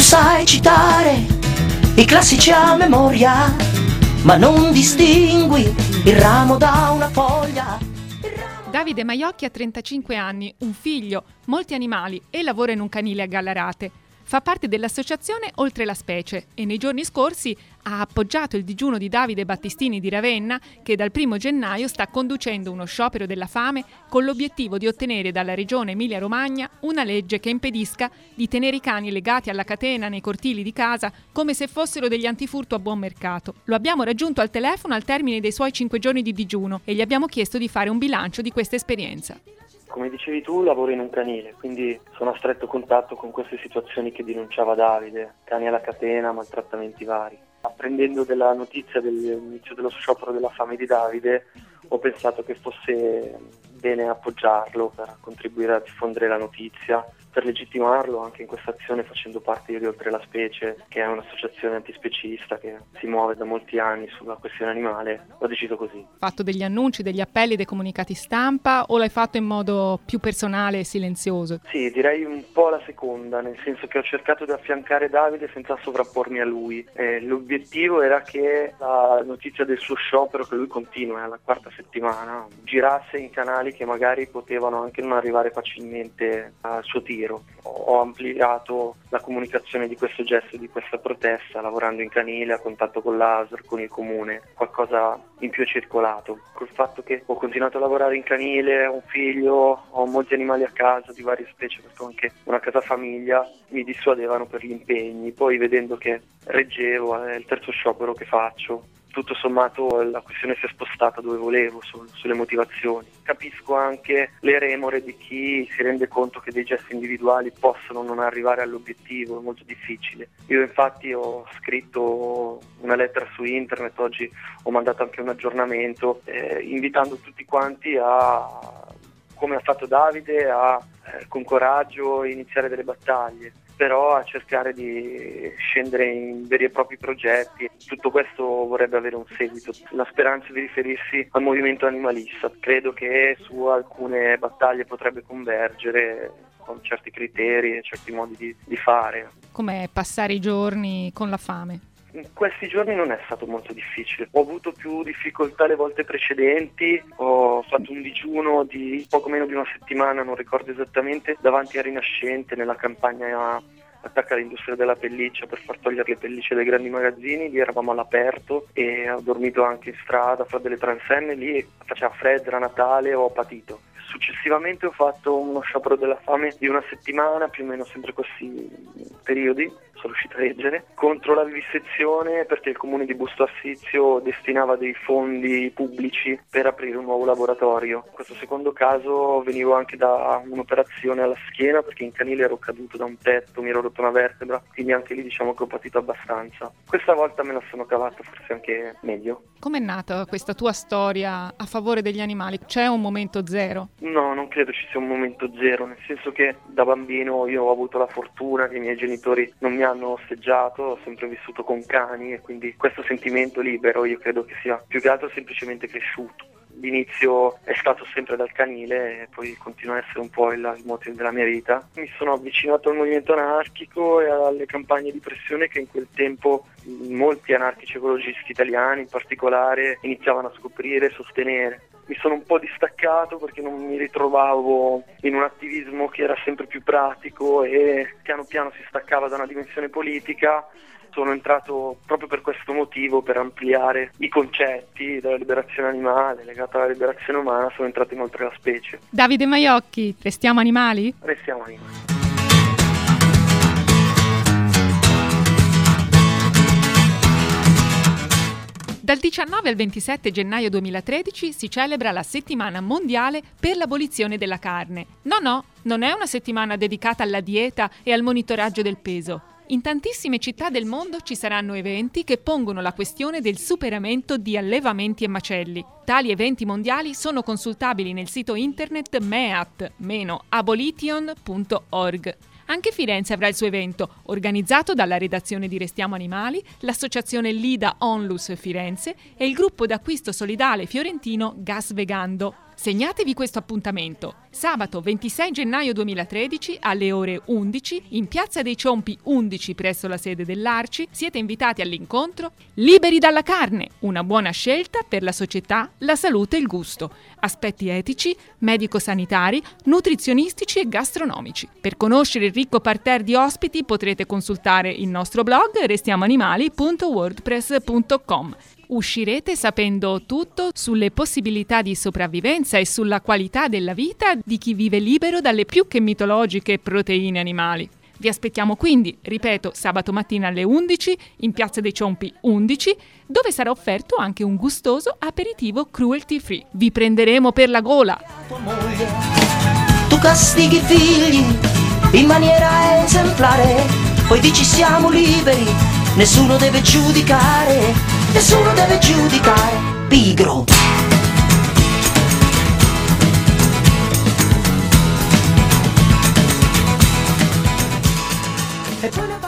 sai citare i classici a memoria, ma non distingui il ramo da una foglia. Davide Maiocchi ha 35 anni, un figlio, molti animali e lavora in un canile a Gallarate. Fa parte dell'associazione Oltre la Specie e nei giorni scorsi ha appoggiato il digiuno di Davide Battistini di Ravenna, che dal 1 gennaio sta conducendo uno sciopero della fame con l'obiettivo di ottenere dalla regione Emilia-Romagna una legge che impedisca di tenere i cani legati alla catena nei cortili di casa come se fossero degli antifurto a buon mercato. Lo abbiamo raggiunto al telefono al termine dei suoi 5 giorni di digiuno e gli abbiamo chiesto di fare un bilancio di questa esperienza. Come dicevi tu, lavoro in un canile, quindi sono a stretto contatto con queste situazioni che denunciava Davide, cani alla catena, maltrattamenti vari. Apprendendo della notizia dell'inizio dello sciopero della fame di Davide, ho pensato che fosse bene appoggiarlo per contribuire a diffondere la notizia, per legittimarlo anche in questa azione facendo parte di Oltre la Specie, che è un'associazione antispecista che si muove da molti anni sulla questione animale. Ho deciso così. Hai fatto degli annunci, degli appelli, dei comunicati stampa o l'hai fatto in modo più personale e silenzioso? Sì, direi un po' la seconda, nel senso che ho cercato di affiancare Davide senza sovrappormi a lui. L'obiettivo era che la notizia del suo sciopero, che lui continua, è alla 4ª settimana, girasse in canali che magari potevano anche non arrivare facilmente al suo tiro. Ho ampliato la comunicazione di questo gesto, di questa protesta, lavorando in canile, a contatto con l'ASR, con il comune, qualcosa in più è circolato. Col fatto che ho continuato a lavorare in canile, ho un figlio, ho molti animali a casa di varie specie, perché ho anche una casa famiglia, mi dissuadevano per gli impegni. Poi vedendo che reggevo, è il terzo sciopero che faccio, tutto sommato la questione si è spostata dove volevo, sulle motivazioni. Capisco anche le remore di chi si rende conto che dei gesti individuali possono non arrivare all'obiettivo, è molto difficile. Io infatti ho scritto una lettera su internet, oggi ho mandato anche un aggiornamento, invitando tutti quanti a, come ha fatto Davide, a con coraggio iniziare delle battaglie, però a cercare di scendere in veri e propri progetti. Tutto questo vorrebbe avere un seguito. La speranza di riferirsi al movimento animalista. Credo che su alcune battaglie potrebbe convergere con certi criteri e certi modi di fare. Com'è passare i giorni con la fame? In questi giorni non è stato molto difficile, ho avuto più difficoltà le volte precedenti, ho fatto un digiuno di poco meno di una settimana, non ricordo esattamente, davanti a Rinascente nella campagna Attacca l'industria della pelliccia per far togliere le pellicce dai grandi magazzini. Lì eravamo all'aperto e ho dormito anche in strada fra delle transenne, lì faceva freddo, era Natale, ho patito. Successivamente ho fatto uno sciopero della fame di una settimana, più o meno sempre questi periodi, sono riuscito a leggere, contro la vivisezione, perché il comune di Busto Arsizio destinava dei fondi pubblici per aprire un nuovo laboratorio. In questo secondo caso venivo anche da un'operazione alla schiena, perché in canile ero caduto da un tetto, mi ero rotto una vertebra, quindi anche lì diciamo che ho patito abbastanza. Questa volta me la sono cavata forse anche meglio. Com'è nata questa tua storia a favore degli animali? C'è un momento zero? No, non credo ci sia un momento zero, nel senso che da bambino io ho avuto la fortuna che i miei genitori non mi hanno osteggiato, ho sempre vissuto con cani e quindi questo sentimento libero io credo che sia più che altro semplicemente cresciuto. L'inizio è stato sempre dal canile e poi continua a essere un po' il motivo della mia vita. Mi sono avvicinato al movimento anarchico e alle campagne di pressione che in quel tempo molti anarchici ecologisti italiani in particolare iniziavano a scoprire e sostenere. Mi sono un po' distaccato perché non mi ritrovavo in un attivismo che era sempre più pratico e piano piano si staccava da una dimensione politica. Sono entrato proprio per questo motivo, per ampliare i concetti della liberazione animale legata alla liberazione umana, sono entrato in Oltre la Specie. Davide Maiocchi, restiamo animali? Restiamo animali. Dal 19 al 27 gennaio 2013 si celebra la Settimana Mondiale per l'Abolizione della Carne. No, non è una settimana dedicata alla dieta e al monitoraggio del peso. In tantissime città del mondo ci saranno eventi che pongono la questione del superamento di allevamenti e macelli. Tali eventi mondiali sono consultabili nel sito internet meat-abolition.org. Anche Firenze avrà il suo evento, organizzato dalla redazione di Restiamo Animali, l'associazione Lida Onlus Firenze e il gruppo d'acquisto solidale fiorentino Gas Vegando. Segnatevi questo appuntamento. Sabato 26 gennaio 2013 alle ore 11 in Piazza dei Ciompi 11 presso la sede dell'Arci siete invitati all'incontro Liberi dalla carne, una buona scelta per la società, la salute e il gusto. Aspetti etici, medico-sanitari, nutrizionistici e gastronomici. Per conoscere il ricco parterre di ospiti potrete consultare il nostro blog restiamoanimali.wordpress.com. Uscirete sapendo tutto sulle possibilità di sopravvivenza e sulla qualità della vita di chi vive libero dalle più che mitologiche proteine animali. Vi aspettiamo quindi, ripeto, sabato mattina alle 11 in Piazza dei Ciompi 11, dove sarà offerto anche un gustoso aperitivo cruelty free. Vi prenderemo per la gola! Tu castighi i figli in maniera esemplare, poi dici siamo liberi, nessuno deve giudicare. Nessuno deve giudicare, pigro. E poi